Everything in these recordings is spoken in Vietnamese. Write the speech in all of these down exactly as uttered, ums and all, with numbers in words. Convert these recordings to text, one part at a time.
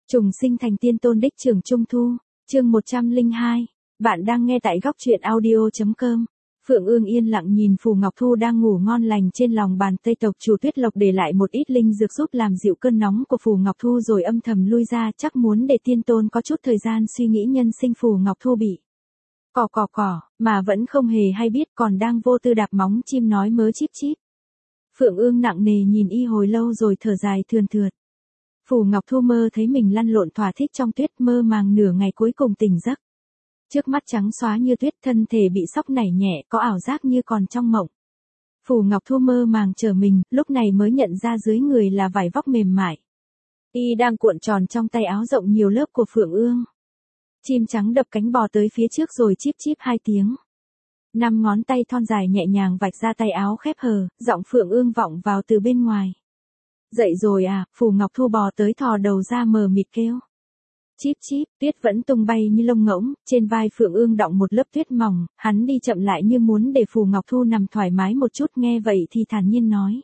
Trùng sinh thành tiên tôn đích trưởng Trung Thu, chương một trăm lẻ hai. Bạn đang nghe tại góc truyện audio.com. Phượng Ương yên lặng nhìn Phù Ngọc Thu đang ngủ ngon lành trên lòng bàn Tây tộc chủ Tuyết Lộc để lại một ít linh dược giúp làm dịu cơn nóng của Phù Ngọc Thu rồi âm thầm lui ra, chắc muốn để tiên tôn có chút thời gian suy nghĩ nhân sinh. Phù Ngọc Thu bị cỏ cỏ cỏ, mà vẫn không hề hay biết còn đang vô tư đạp móng chim nói mớ chíp chíp. Phượng Ương nặng nề nhìn y hồi lâu rồi thở dài thườn thượt. Phù Ngọc Thu mơ thấy mình lăn lộn thỏa thích trong tuyết, mơ màng nửa ngày cuối cùng tỉnh giấc. Trước mắt trắng xóa như tuyết, thân thể bị sóc nảy nhẹ, có ảo giác như còn trong mộng. Phù Ngọc Thu mơ màng trở mình, lúc này mới nhận ra dưới người là vải vóc mềm mại. Y đang cuộn tròn trong tay áo rộng nhiều lớp của Phượng Ương. Chim trắng đập cánh bò tới phía trước rồi chíp chíp hai tiếng. Năm ngón tay thon dài nhẹ nhàng vạch ra tay áo khép hờ, giọng Phượng Ương vọng vào từ bên ngoài. Dậy rồi à? Phù Ngọc Thu bò tới thò đầu ra mờ mịt kêu. Chíp chíp, tuyết vẫn tung bay như lông ngỗng, trên vai Phượng Ương đọng một lớp tuyết mỏng, hắn đi chậm lại như muốn để Phù Ngọc Thu nằm thoải mái một chút, nghe vậy thì thản nhiên nói.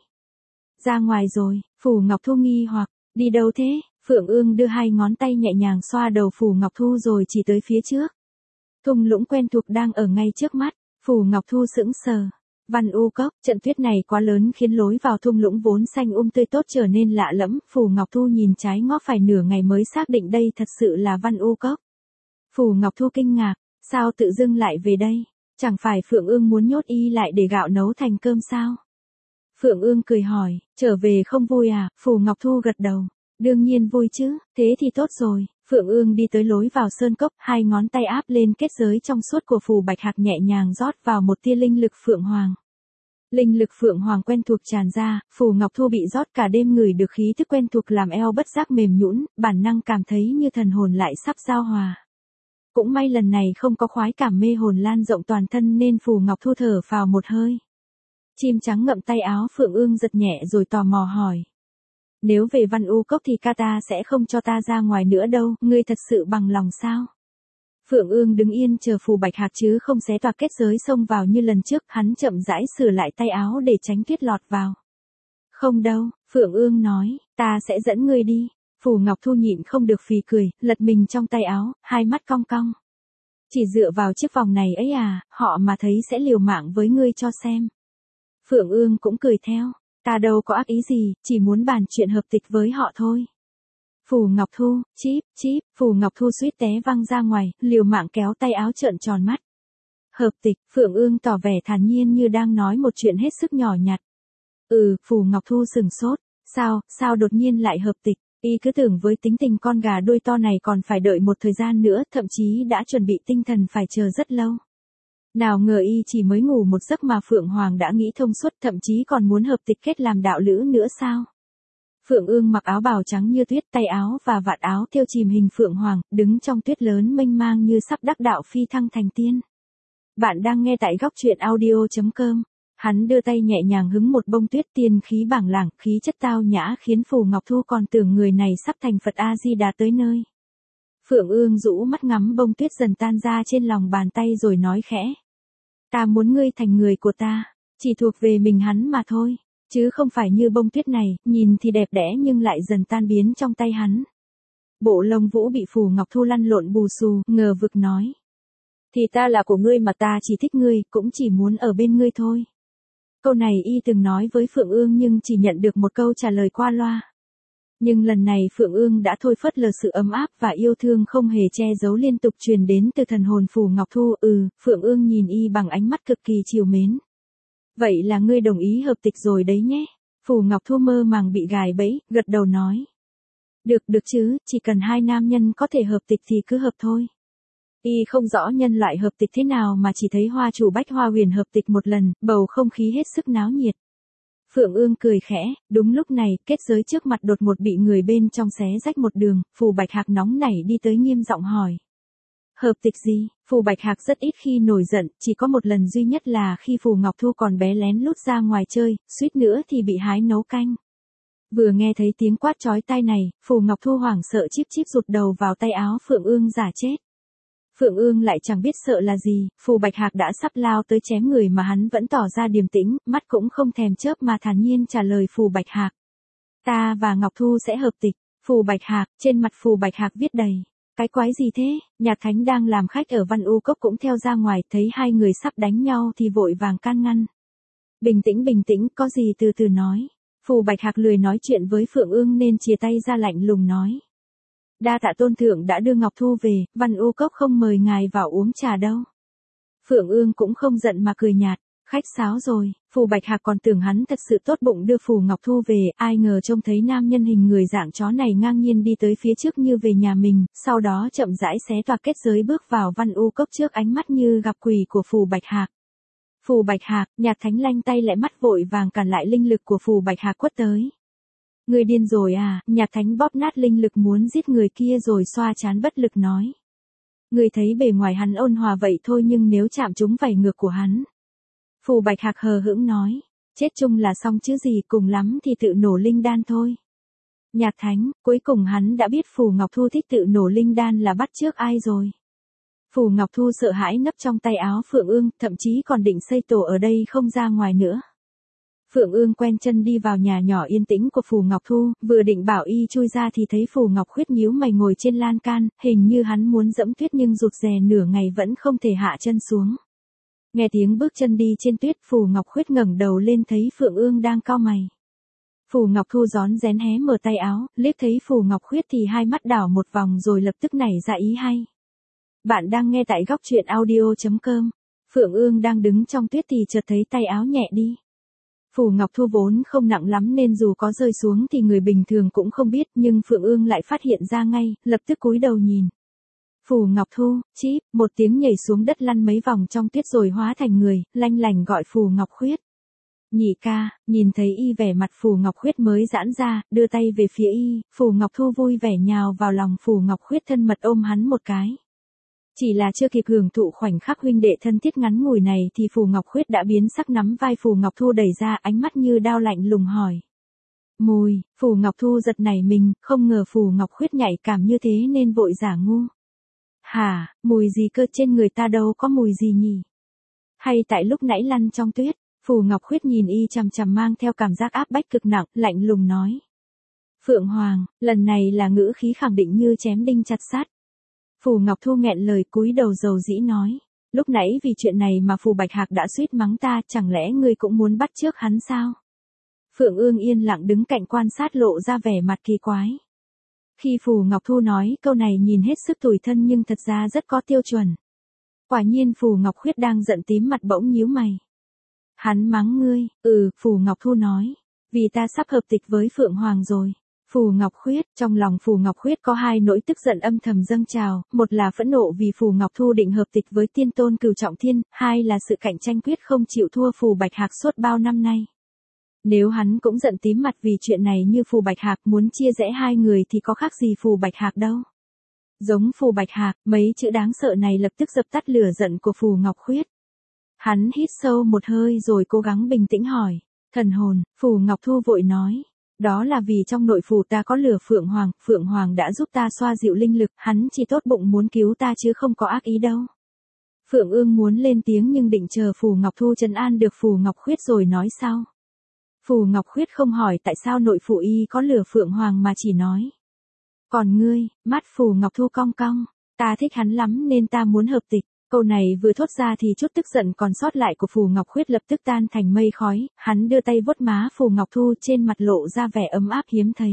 Ra ngoài rồi. Phù Ngọc Thu nghi hoặc, đi đâu thế? Phượng Ương đưa hai ngón tay nhẹ nhàng xoa đầu Phù Ngọc Thu rồi chỉ tới phía trước. Thung lũng quen thuộc đang ở ngay trước mắt. Phù Ngọc Thu sững sờ. Văn U Cốc, trận tuyết này quá lớn khiến lối vào thung lũng vốn xanh um tươi tốt trở nên lạ lẫm. Phù Ngọc Thu nhìn trái ngó phải nửa ngày mới xác định đây thật sự là Văn U Cốc. Phù Ngọc Thu kinh ngạc, sao tự dưng lại về đây? Chẳng phải Phượng Ương muốn nhốt y lại để gạo nấu thành cơm sao? Phượng Ương cười hỏi, trở về không vui à? Phù Ngọc Thu gật đầu, đương nhiên vui chứ, thế thì tốt rồi. Phượng Ương đi tới lối vào sơn cốc, hai ngón tay áp lên kết giới trong suốt của Phù Bạch Hạc, nhẹ nhàng rót vào một tia linh lực Phượng Hoàng. Linh lực Phượng Hoàng quen thuộc tràn ra, Phù Ngọc Thu bị rót cả đêm ngửi được khí thức quen thuộc làm eo bất giác mềm nhũn, bản năng cảm thấy như thần hồn lại sắp giao hòa. Cũng may lần này không có khoái cảm mê hồn lan rộng toàn thân nên Phù Ngọc Thu thở phào một hơi. Chim trắng ngậm tay áo Phượng Ương giật nhẹ rồi tò mò hỏi. Nếu về Văn U Cốc thì ca ta sẽ không cho ta ra ngoài nữa đâu, ngươi thật sự bằng lòng sao? Phượng Ương đứng yên chờ Phù Bạch Hạc chứ không xé toạc kết giới xông vào như lần trước, hắn chậm rãi sửa lại tay áo để tránh tuyết lọt vào. Không đâu, Phượng Ương nói, ta sẽ dẫn ngươi đi. Phù Ngọc Thu nhịn không được phì cười, lật mình trong tay áo, hai mắt cong cong. Chỉ dựa vào chiếc vòng này ấy à, họ mà thấy sẽ liều mạng với ngươi cho xem. Phượng Ương cũng cười theo. Ta đâu có ác ý gì, chỉ muốn bàn chuyện hợp tịch với họ thôi. Phù Ngọc Thu, chíp, chíp, Phù Ngọc Thu suýt té văng ra ngoài, liều mạng kéo tay áo trợn tròn mắt. Hợp tịch, Phượng Ương tỏ vẻ thản nhiên như đang nói một chuyện hết sức nhỏ nhặt. Ừ, Phù Ngọc Thu sừng sốt, sao, sao đột nhiên lại hợp tịch, y cứ tưởng với tính tình con gà đuôi to này còn phải đợi một thời gian nữa, thậm chí đã chuẩn bị tinh thần phải chờ rất lâu. Nào ngờ y chỉ mới ngủ một giấc mà Phượng Hoàng đã nghĩ thông suốt, thậm chí còn muốn hợp tịch kết làm đạo lữ nữa sao? Phượng Ương mặc áo bào trắng như tuyết, tay áo và vạt áo thêu chìm hình Phượng Hoàng, đứng trong tuyết lớn mênh mang như sắp đắc đạo phi thăng thành tiên. Bạn đang nghe tại góc truyện audio.com. Hắn đưa tay nhẹ nhàng hứng một bông tuyết, tiên khí bảng lảng, khí chất tao nhã khiến Phù Ngọc Thu còn tưởng người này sắp thành Phật A-di-đà tới nơi. Phượng Ương rũ mắt ngắm bông tuyết dần tan ra trên lòng bàn tay rồi nói khẽ. Ta muốn ngươi thành người của ta, chỉ thuộc về mình hắn mà thôi, chứ không phải như bông tuyết này, nhìn thì đẹp đẽ nhưng lại dần tan biến trong tay hắn. Bộ lông vũ bị Phù Ngọc Thu lăn lộn bù xù, ngờ vực nói. Thì ta là của ngươi mà, ta chỉ thích ngươi, cũng chỉ muốn ở bên ngươi thôi. Câu này y từng nói với Phượng Ương nhưng chỉ nhận được một câu trả lời qua loa. Nhưng lần này Phượng Ương đã thôi phớt lờ sự ấm áp và yêu thương không hề che giấu liên tục truyền đến từ thần hồn Phù Ngọc Thu. Ừ, Phượng Ương nhìn y bằng ánh mắt cực kỳ trìu mến. Vậy là ngươi đồng ý hợp tịch rồi đấy nhé. Phù Ngọc Thu mơ màng bị gài bẫy, gật đầu nói. Được được chứ, chỉ cần hai nam nhân có thể hợp tịch thì cứ hợp thôi. Y không rõ nhân loại hợp tịch thế nào mà chỉ thấy Hoa Chủ Bách Hoa Huyền hợp tịch một lần, bầu không khí hết sức náo nhiệt. Phượng Ương cười khẽ, đúng lúc này, kết giới trước mặt đột ngột bị người bên trong xé rách một đường, Phù Bạch Hạc nóng nảy đi tới nghiêm giọng hỏi. Hợp tịch gì? Phù Bạch Hạc rất ít khi nổi giận, chỉ có một lần duy nhất là khi Phù Ngọc Thu còn bé lén lút ra ngoài chơi, suýt nữa thì bị hái nấu canh. Vừa nghe thấy tiếng quát chói tai này, Phù Ngọc Thu hoảng sợ chíp chíp rụt đầu vào tay áo Phượng Ương giả chết. Phượng Ương lại chẳng biết sợ là gì, Phù Bạch Hạc đã sắp lao tới chém người mà hắn vẫn tỏ ra điềm tĩnh, mắt cũng không thèm chớp mà thản nhiên trả lời Phù Bạch Hạc. Ta và Ngọc Thu sẽ hợp tịch. Phù Bạch Hạc, trên mặt Phù Bạch Hạc viết đầy. Cái quái gì thế? Nhạc Thánh đang làm khách ở Văn U Cốc cũng theo ra ngoài, thấy hai người sắp đánh nhau thì vội vàng can ngăn. Bình tĩnh bình tĩnh, có gì từ từ nói. Phù Bạch Hạc lười nói chuyện với Phượng Ương nên chìa tay ra lạnh lùng nói. Đa tạ tôn thượng đã đưa Ngọc Thu về, Văn U Cốc không mời ngài vào uống trà đâu. Phượng Ương cũng không giận mà cười nhạt. Khách sáo rồi, Phù Bạch Hạc còn tưởng hắn thật sự tốt bụng đưa Phù Ngọc Thu về, ai ngờ trông thấy nam nhân hình người dạng chó này ngang nhiên đi tới phía trước như về nhà mình, sau đó chậm rãi xé toạc kết giới bước vào Văn U Cốc trước ánh mắt như gặp quỷ của Phù Bạch Hạc. Phù Bạch Hạc, Nhạc Thánh lanh tay lẹ mắt vội vàng cản lại linh lực của Phù Bạch Hạc quất tới. Người điên rồi à? Nhạc Thánh bóp nát linh lực muốn giết người kia rồi xoa trán bất lực nói. Người thấy bề ngoài hắn ôn hòa vậy thôi nhưng nếu chạm trúng vảy ngược của hắn. Phù Bạch Hạc hờ hững nói, chết chung là xong chứ gì, cùng lắm thì tự nổ linh đan thôi. Nhạc Thánh, cuối cùng hắn đã biết Phù Ngọc Thu thích tự nổ linh đan là bắt chước ai rồi. Phù Ngọc Thu sợ hãi nấp trong tay áo Phượng Ương, thậm chí còn định xây tổ ở đây không ra ngoài nữa. Phượng Ương quen chân đi vào nhà nhỏ yên tĩnh của Phù Ngọc Thu, vừa định bảo y chui ra thì thấy Phù Ngọc Khuyết nhíu mày ngồi trên lan can, hình như hắn muốn dẫm tuyết nhưng rụt rè nửa ngày vẫn không thể hạ chân xuống. Nghe tiếng bước chân đi trên tuyết, Phù Ngọc Khuyết ngẩng đầu lên thấy Phượng Ương đang cau mày. Phù Ngọc Thu rón rén hé mở tay áo, liếc thấy Phù Ngọc Khuyết thì hai mắt đảo một vòng rồi lập tức nảy ra ý hay. Bạn đang nghe tại góc truyện audio chấm com. Phượng Ương đang đứng trong tuyết thì chợt thấy tay áo nhẹ đi. Phù Ngọc Thu vốn không nặng lắm nên dù có rơi xuống thì người bình thường cũng không biết, nhưng Phượng Ương lại phát hiện ra ngay, lập tức cúi đầu nhìn. Phù Ngọc Thu, chíp, một tiếng nhảy xuống đất lăn mấy vòng trong tuyết rồi hóa thành người, lanh lành gọi Phù Ngọc Khuyết. Nhị ca, nhìn thấy y vẻ mặt Phù Ngọc Khuyết mới giãn ra, đưa tay về phía y, Phù Ngọc Thu vui vẻ nhào vào lòng Phù Ngọc Khuyết thân mật ôm hắn một cái. Chỉ là chưa kịp hưởng thụ khoảnh khắc huynh đệ thân thiết ngắn ngủi này thì Phù Ngọc Khuyết đã biến sắc nắm vai Phù Ngọc Thu đẩy ra, ánh mắt như đao lạnh lùng hỏi. Mùi, Phù Ngọc Thu giật nảy mình, không ngờ Phù Ngọc Khuyết nhạy cảm như thế nên vội giả ngu. Hả, mùi gì cơ, trên người ta đâu có mùi gì nhỉ? Hay tại lúc nãy lăn trong tuyết? Phù Ngọc Khuyết nhìn y chằm chằm mang theo cảm giác áp bách cực nặng, lạnh lùng nói. Phượng Hoàng, lần này là ngữ khí khẳng định như chém đinh chặt sắt. Phù Ngọc Thu nghẹn lời cúi đầu dầu dĩ nói. Lúc nãy vì chuyện này mà Phù Bạch Hạc đã suýt mắng ta, chẳng lẽ ngươi cũng muốn bắt chước hắn sao? Phượng Ương yên lặng đứng cạnh quan sát lộ ra vẻ mặt kỳ quái. Khi Phù Ngọc Thu nói câu này nhìn hết sức tủi thân nhưng thật ra rất có tiêu chuẩn. Quả nhiên Phù Ngọc Khuyết đang giận tím mặt bỗng nhíu mày. Hắn mắng ngươi, ừ, Phù Ngọc Thu nói. Vì ta sắp hợp tịch với Phượng Hoàng rồi. Phù Ngọc Khuyết, trong lòng Phù Ngọc Khuyết có hai nỗi tức giận âm thầm dâng trào, một là phẫn nộ vì Phù Ngọc Thu định hợp tịch với tiên tôn Cửu Trọng Thiên, hai là sự cạnh tranh quyết không chịu thua Phù Bạch Hạc suốt bao năm nay. Nếu hắn cũng giận tím mặt vì chuyện này như Phù Bạch Hạc muốn chia rẽ hai người thì có khác gì Phù Bạch Hạc đâu. Giống Phù Bạch Hạc, mấy chữ đáng sợ này lập tức dập tắt lửa giận của Phù Ngọc Khuyết. Hắn hít sâu một hơi rồi cố gắng bình tĩnh hỏi, thần hồn, Phù Ngọc Thu vội nói. Đó là vì trong nội phủ ta có lửa Phượng Hoàng, Phượng Hoàng đã giúp ta xoa dịu linh lực, hắn chỉ tốt bụng muốn cứu ta chứ không có ác ý đâu. Phượng Ương muốn lên tiếng nhưng định chờ Phù Ngọc Thu trấn an được Phù Ngọc Khuyết rồi nói sau. Phù Ngọc Khuyết không hỏi tại sao nội phủ y có lửa Phượng Hoàng mà chỉ nói. Còn ngươi, mắt Phù Ngọc Thu cong cong, ta thích hắn lắm nên ta muốn hợp tịch. Câu này vừa thốt ra thì chút tức giận còn sót lại của Phù Ngọc Khuyết lập tức tan thành mây khói, hắn đưa tay vuốt má Phù Ngọc Thu trên mặt lộ ra vẻ ấm áp hiếm thấy.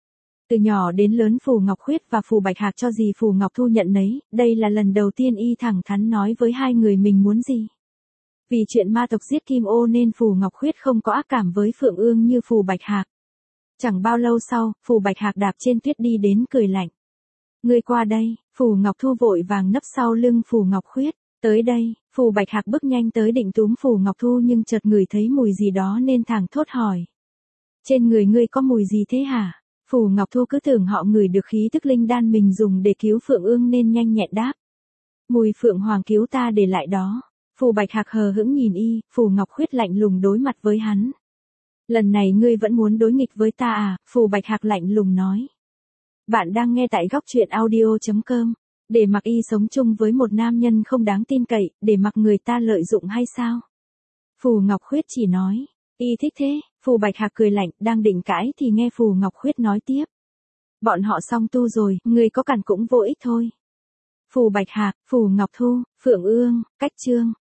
Từ nhỏ đến lớn Phù Ngọc Khuyết và Phù Bạch Hạc cho gì Phù Ngọc Thu nhận nấy, đây là lần đầu tiên y thẳng thắn nói với hai người mình muốn gì. Vì chuyện ma tộc giết Kim Ô nên Phù Ngọc Khuyết không có ác cảm với Phượng Ương như Phù Bạch Hạc. Chẳng bao lâu sau, Phù Bạch Hạc đạp trên tuyết đi đến cười lạnh. Ngươi qua đây, Phù Ngọc Thu vội vàng nấp sau lưng Phù Ngọc Khuyết. Tới đây, Phù Bạch Hạc bước nhanh tới định túm Phù Ngọc Thu nhưng chợt ngửi thấy mùi gì đó nên thẳng thốt hỏi. Trên người ngươi có mùi gì thế hả? Phù Ngọc Thu cứ tưởng họ ngửi được khí tức linh đan mình dùng để cứu Phượng Ương nên nhanh nhẹn đáp. Mùi Phượng Hoàng cứu ta để lại đó. Phù Bạch Hạc hờ hững nhìn y, Phù Ngọc Khuyết lạnh lùng đối mặt với hắn. Lần này ngươi vẫn muốn đối nghịch với ta à? Phù Bạch Hạc lạnh lùng nói. Bạn đang nghe tại góc truyện audio chấm com. Để mặc y sống chung với một nam nhân không đáng tin cậy, để mặc người ta lợi dụng hay sao? Phù Ngọc Khuyết chỉ nói. Y thích thế, Phù Bạch Hạc cười lạnh, đang định cãi thì nghe Phù Ngọc Khuyết nói tiếp. Bọn họ xong tu rồi, người có cản cũng vô ích thôi. Phù Bạch Hạc, Phù Ngọc Thu, Phượng Ương, Cách Trương.